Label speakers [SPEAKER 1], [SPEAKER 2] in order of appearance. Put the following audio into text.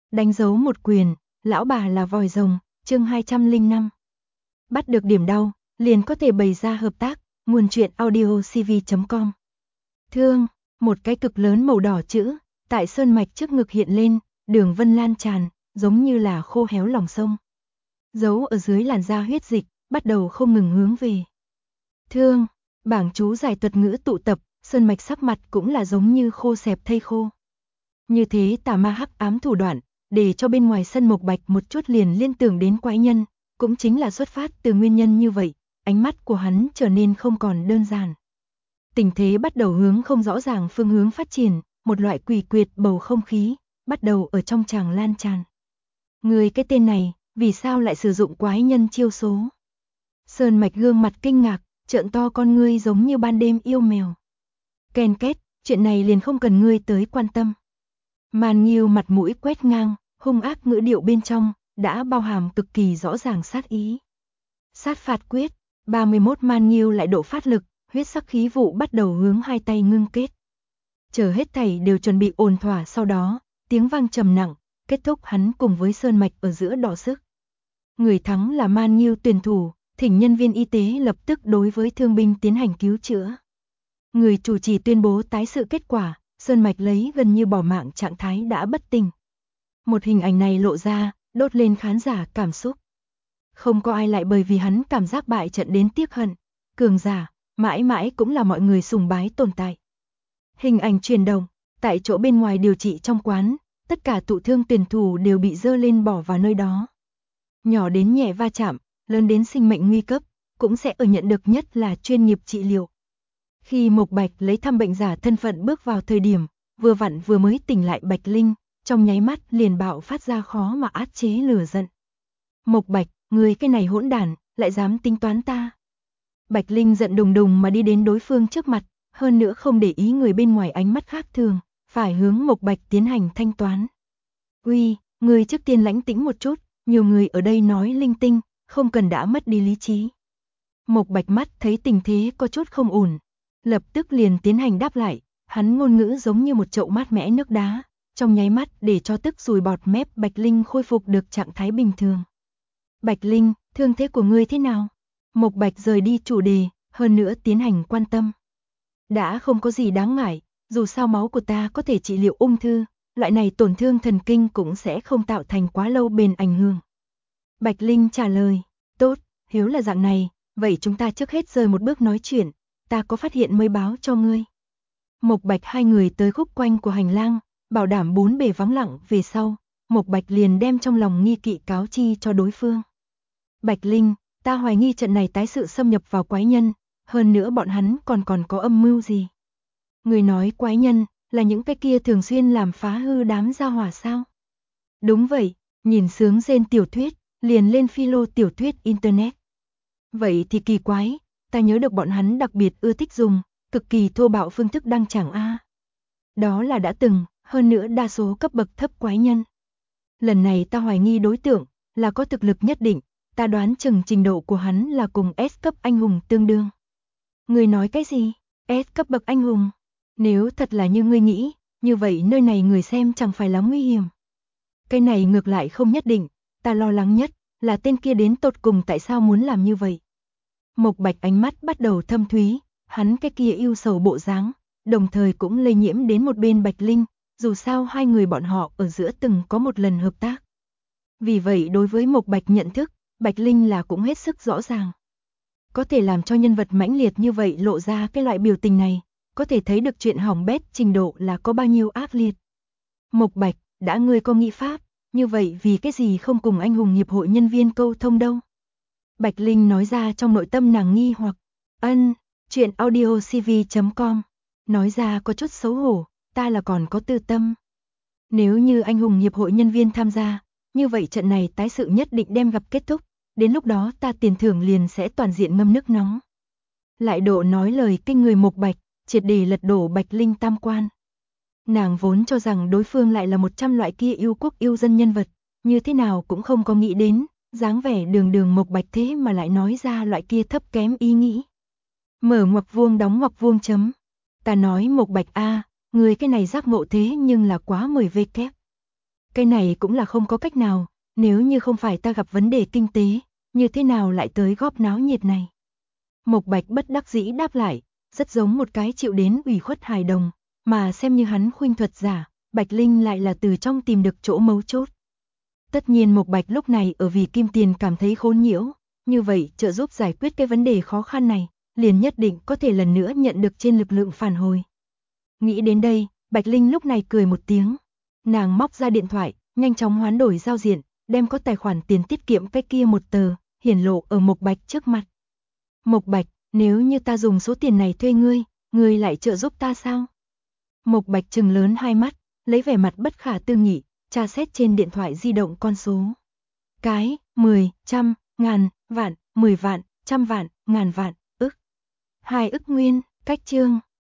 [SPEAKER 1] Đánh dấu một quyền, lão bà là vòi rồng, chương 205. Bắt được điểm đau, liền có thể bày ra hợp tác, nguồn truyện audio cv.com. Thương, một cái cực lớn màu đỏ chữ, tại sơn mạch trước ngực hiện lên, đường vân lan tràn, giống như là khô héo lòng sông. Giấu ở dưới làn da huyết dịch, bắt đầu không ngừng hướng về. Thương, bảng chú giải thuật ngữ tụ tập, sơn mạch sắc mặt cũng là giống như khô xẹp thây khô. Như thế tà ma hắc ám thủ đoạn, để cho bên ngoài sân Mộc Bạch một chút liền liên tưởng đến quái nhân, cũng chính là xuất phát từ nguyên nhân như vậy, ánh mắt của hắn trở nên không còn đơn giản. Tình thế bắt đầu hướng không rõ ràng phương hướng phát triển, một loại quỷ quyệt bầu không khí, bắt đầu ở trong tràng lan tràn. Người cái tên này, vì sao lại sử dụng quái nhân chiêu số? Sơn Mạch gương mặt kinh ngạc, trợn to con ngươi giống như ban đêm yêu mèo. Ken két, chuyện này liền không cần ngươi tới quan tâm. Man Nghiêu mặt mũi quét ngang, hung ác ngữ điệu bên trong, đã bao hàm cực kỳ rõ ràng sát ý. Sát phạt quyết, 31 Man Nghiêu lại độ phát lực, huyết sắc khí vụ bắt đầu hướng hai tay ngưng kết. Chờ hết thảy đều chuẩn bị ổn thỏa sau đó, tiếng vang trầm nặng, kết thúc hắn cùng với Sơn Mạch ở giữa đọ sức. Người thắng là Man Nghiêu tuyển thủ, thỉnh nhân viên y tế lập tức đối với thương binh tiến hành cứu chữa. Người chủ trì tuyên bố tái sự kết quả. Sơn Mạch lấy gần như bỏ mạng trạng thái đã bất tỉnh. Một hình ảnh này lộ ra, đốt lên khán giả cảm xúc. Không có ai lại bởi vì hắn cảm giác bại trận đến tiếc hận. Cường giả, mãi mãi cũng là mọi người sùng bái tồn tại. Hình ảnh truyền động, tại chỗ bên ngoài điều trị trong quán, tất cả tụ thương tuyển thủ đều bị dơ lên bỏ vào nơi đó. Nhỏ đến nhẹ va chạm, lớn đến sinh mệnh nguy cấp, cũng sẽ ở nhận được nhất là chuyên nghiệp trị liệu. Khi Mộc Bạch lấy thăm bệnh giả thân phận bước vào thời điểm, vừa vặn vừa mới tỉnh lại Bạch Linh, trong nháy mắt liền bạo phát ra khó mà át chế lửa giận. Mộc Bạch, người cái này hỗn đản, lại dám tính toán ta. Bạch Linh giận đùng đùng mà đi đến đối phương trước mặt, hơn nữa không để ý người bên ngoài ánh mắt khác thường, phải hướng Mộc Bạch tiến hành thanh toán. Uy, người trước tiên lãnh tĩnh một chút, nhiều người ở đây nói linh tinh, không cần đã mất đi lý trí. Mộc Bạch mắt thấy tình thế có chút không ổn. Lập tức liền tiến hành đáp lại, hắn ngôn ngữ giống như một chậu mát mẻ nước đá, trong nháy mắt để cho tức sùi bọt mép Bạch Linh khôi phục được trạng thái bình thường. Bạch Linh, thương thế của ngươi thế nào? Mộc Bạch rời đi chủ đề, hơn nữa tiến hành quan tâm. Đã không có gì đáng ngại, dù sao máu của ta có thể trị liệu ung thư, loại này tổn thương thần kinh cũng sẽ không tạo thành quá lâu bền ảnh hưởng. Bạch Linh trả lời, tốt, nếu là dạng này, vậy chúng ta trước hết rời một bước nói chuyện. Ta có phát hiện mới báo cho ngươi. Mộc Bạch hai người tới khúc quanh của hành lang, bảo đảm bốn bề vắng lặng về sau, Mộc Bạch liền đem trong lòng nghi kỵ cáo chi cho đối phương. Bạch Linh, ta hoài nghi trận này tái sự xâm nhập vào quái nhân, hơn nữa bọn hắn còn có âm mưu gì. Người nói quái nhân, là những cái kia thường xuyên làm phá hư đám gia hỏa sao? Đúng vậy, nhìn sướng rên tiểu thuyết, liền lên philo tiểu thuyết internet. Vậy thì kỳ quái. Ta nhớ được bọn hắn đặc biệt ưa thích dùng, cực kỳ thô bạo phương thức đăng chẳng a. Đó là đã từng, hơn nữa đa số cấp bậc thấp quái nhân. Lần này ta hoài nghi đối tượng, là có thực lực nhất định, ta đoán chừng trình độ của hắn là cùng S cấp anh hùng tương đương. Ngươi nói cái gì? S cấp bậc anh hùng? Nếu thật là như ngươi nghĩ, như vậy nơi này người xem chẳng phải là nguy hiểm. Cái này ngược lại không nhất định, ta lo lắng nhất, là tên kia đến tột cùng tại sao muốn làm như vậy. Mộc Bạch ánh mắt bắt đầu thâm thúy, hắn cái kia yêu sầu bộ dáng, đồng thời cũng lây nhiễm đến một bên Bạch Linh, dù sao hai người bọn họ ở giữa từng có một lần hợp tác. Vì vậy đối với Mộc Bạch nhận thức, Bạch Linh là cũng hết sức rõ ràng. Có thể làm cho nhân vật mãnh liệt như vậy lộ ra cái loại biểu tình này, có thể thấy được chuyện hỏng bét trình độ là có bao nhiêu ác liệt. Mộc Bạch, đã ngươi có nghị pháp, như vậy vì cái gì không cùng anh hùng hiệp hội nhân viên câu thông đâu? Bạch Linh nói ra trong nội tâm nàng nghi hoặc, chuyện audio cv.com, nói ra có chút xấu hổ, ta là còn có tư tâm. Nếu như anh hùng hiệp hội nhân viên tham gia, như vậy trận này tái sự nhất định đem gặp kết thúc, đến lúc đó ta tiền thưởng liền sẽ toàn diện ngâm nước nóng. Lại độ nói lời kinh người Mộc Bạch, triệt để lật đổ Bạch Linh tam quan. Nàng vốn cho rằng đối phương lại là 100 loại kia yêu quốc yêu dân nhân vật, như thế nào cũng không có nghĩ đến. Dáng vẻ đường đường Mộc Bạch thế mà lại nói ra loại kia thấp kém ý nghĩ. Mở ngoặc vuông đóng ngoặc vuông chấm. Ta nói Mộc Bạch a, người cái này giác ngộ thế nhưng là quá 10 vê kép. Cái này cũng là không có cách nào, nếu như không phải ta gặp vấn đề kinh tế, như thế nào lại tới góp náo nhiệt này. Mộc Bạch bất đắc dĩ đáp lại, rất giống một cái chịu đến ủy khuất hài đồng, mà xem như hắn khuynh thuật giả, Bạch Linh lại là từ trong tìm được chỗ mấu chốt. Tất nhiên Mộc Bạch lúc này ở vì kim tiền cảm thấy khốn nhiễu, như vậy trợ giúp giải quyết cái vấn đề khó khăn này, liền nhất định có thể lần nữa nhận được trên lực lượng phản hồi. Nghĩ đến đây, Bạch Linh lúc này cười một tiếng. Nàng móc ra điện thoại, nhanh chóng hoán đổi giao diện, đem có tài khoản tiền tiết kiệm cái kia một tờ, hiển lộ ở Mộc Bạch trước mặt. Mộc Bạch, nếu như ta dùng số tiền này thuê ngươi lại trợ giúp ta sao? Mộc Bạch trừng lớn hai mắt, lấy vẻ mặt bất khả tư nghị, tra xét trên điện thoại di động con số. Cái, 10, trăm, ngàn, vạn, 10 vạn, trăm vạn, ngàn vạn, ức. 2 ức nguyên, cách chương.